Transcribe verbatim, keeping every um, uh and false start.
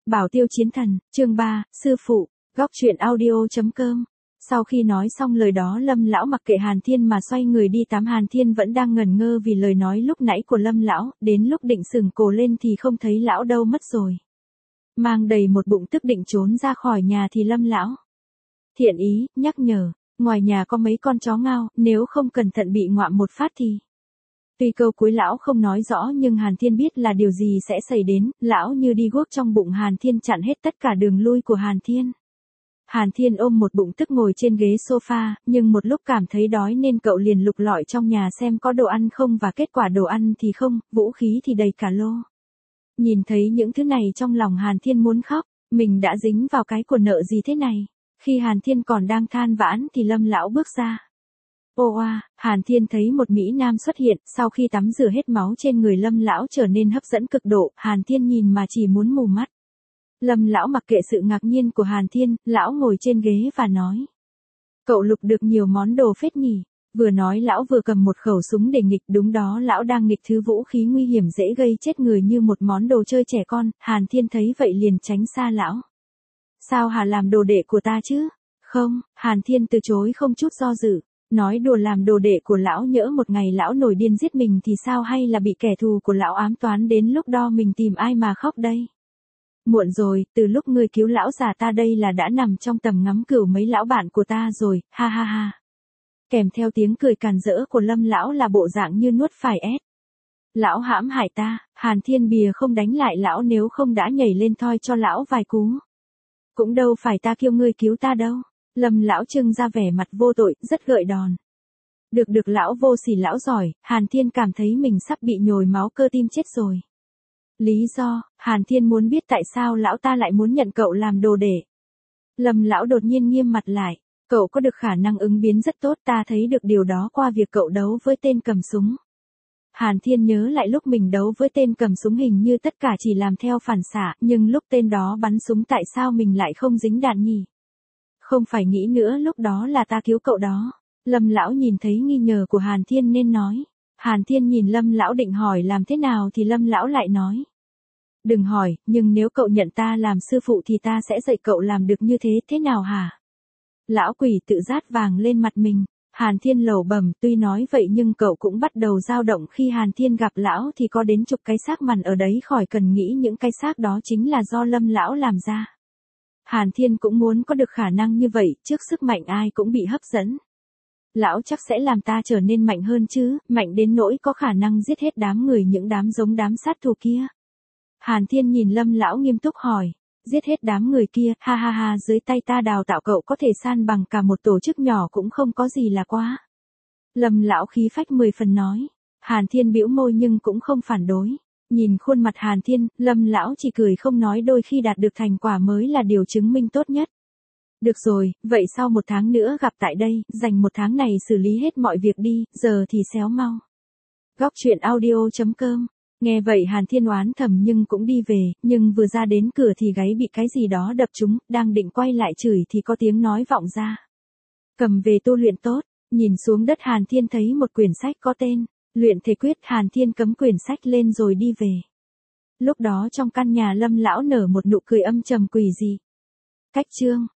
Bảo Tiêu Chiến Thần, chương ba, Sư Phụ, góc truyện audio.com. Sau khi nói xong lời đó Lâm lão mặc kệ Hàn Thiên mà xoay người đi tắm. Hàn Thiên vẫn đang ngẩn ngơ vì lời nói lúc nãy của Lâm lão, đến lúc định sừng cổ lên thì không thấy lão đâu mất rồi. Mang đầy một bụng tức định trốn ra khỏi nhà thì Lâm lão thiện ý, nhắc nhở, ngoài nhà có mấy con chó ngao, nếu không cẩn thận bị ngoạm một phát thì... Tuy câu cuối lão không nói rõ nhưng Hàn Thiên biết là điều gì sẽ xảy đến, lão như đi guốc trong bụng Hàn Thiên chặn hết tất cả đường lui của Hàn Thiên. Hàn Thiên ôm một bụng tức ngồi trên ghế sofa, nhưng một lúc cảm thấy đói nên cậu liền lục lọi trong nhà xem có đồ ăn không và kết quả đồ ăn thì không, vũ khí thì đầy cả lô. Nhìn thấy những thứ này trong lòng Hàn Thiên muốn khóc, mình đã dính vào cái của nợ gì thế này. Khi Hàn Thiên còn đang than vãn thì Lâm lão bước ra. Ô oa, Hàn Thiên thấy một mỹ nam xuất hiện, sau khi tắm rửa hết máu trên người Lâm lão trở nên hấp dẫn cực độ, Hàn Thiên nhìn mà chỉ muốn mù mắt. Lâm lão mặc kệ sự ngạc nhiên của Hàn Thiên, lão ngồi trên ghế và nói. Cậu lục được nhiều món đồ phết nhỉ. Vừa nói lão vừa cầm một khẩu súng để nghịch, đúng đó lão đang nghịch thứ vũ khí nguy hiểm dễ gây chết người như một món đồ chơi trẻ con. Hàn Thiên thấy vậy liền tránh xa lão. Sao hà làm đồ đệ của ta chứ? Không, Hàn Thiên từ chối không chút do dự. Nói đùa làm đồ đệ của lão, nhỡ một ngày lão nổi điên giết mình thì sao, hay là bị kẻ thù của lão ám toán đến lúc đó mình tìm ai mà khóc đây? Muộn rồi, từ lúc ngươi cứu lão già ta đây là đã nằm trong tầm ngắm cửu mấy lão bạn của ta rồi, ha ha ha. Kèm theo tiếng cười càn rỡ của Lâm lão là bộ dạng như nuốt phải ép. Lão hãm hại ta, Hàn Thiên bìa không đánh lại lão nếu không đã nhảy lên thoi cho lão vài cú. Cũng đâu phải ta kêu ngươi cứu ta đâu. Lâm lão trưng ra vẻ mặt vô tội, rất gợi đòn. Được được lão vô sỉ lão giỏi, Hàn Thiên cảm thấy mình sắp bị nhồi máu cơ tim chết rồi. Lý do, Hàn Thiên muốn biết tại sao lão ta lại muốn nhận cậu làm đồ đệ. Lâm lão đột nhiên nghiêm mặt lại, cậu có được khả năng ứng biến rất tốt, ta thấy được điều đó qua việc cậu đấu với tên cầm súng. Hàn Thiên nhớ lại lúc mình đấu với tên cầm súng hình như tất cả chỉ làm theo phản xạ, nhưng lúc tên đó bắn súng tại sao mình lại không dính đạn nhỉ? Không phải nghĩ nữa lúc đó là ta cứu cậu đó. Lâm lão nhìn thấy nghi ngờ của Hàn Thiên nên nói. Hàn Thiên nhìn Lâm lão định hỏi làm thế nào thì Lâm lão lại nói. Đừng hỏi, nhưng nếu cậu nhận ta làm sư phụ thì ta sẽ dạy cậu làm được như thế, thế nào hả? Lão quỷ tự rát vàng lên mặt mình. Hàn Thiên lầu bẩm, tuy nói vậy nhưng cậu cũng bắt đầu dao động. Khi Hàn Thiên gặp lão thì có đến chục cái xác mằn ở đấy, khỏi cần nghĩ những cái xác đó chính là do Lâm lão làm ra. Hàn Thiên cũng muốn có được khả năng như vậy, trước sức mạnh ai cũng bị hấp dẫn. Lão chắc sẽ làm ta trở nên mạnh hơn chứ, mạnh đến nỗi có khả năng giết hết đám người, những đám giống đám sát thủ kia. Hàn Thiên nhìn Lâm lão nghiêm túc hỏi, giết hết đám người kia, ha ha ha, dưới tay ta đào tạo cậu có thể san bằng cả một tổ chức nhỏ cũng không có gì là quá. Lâm lão khí phách mười phần nói. Hàn Thiên bĩu môi nhưng cũng không phản đối. Nhìn khuôn mặt Hàn Thiên, Lâm lão chỉ cười không nói, đôi khi đạt được thành quả mới là điều chứng minh tốt nhất. Được rồi, vậy sau một tháng nữa gặp tại đây, dành một tháng này xử lý hết mọi việc đi, giờ thì xéo mau. Góc truyện audio.com. Nghe vậy Hàn Thiên oán thầm nhưng cũng đi về, nhưng vừa ra đến cửa thì gáy bị cái gì đó đập trúng, đang định quay lại chửi thì có tiếng nói vọng ra. Cầm về tu luyện tốt. Nhìn xuống đất Hàn Thiên thấy một quyển sách có tên Luyện Thể Quyết. Hàn Thiên cấm quyển sách lên rồi đi về. Lúc đó trong căn nhà Lâm lão nở một nụ cười âm trầm quỷ dị. Cách chương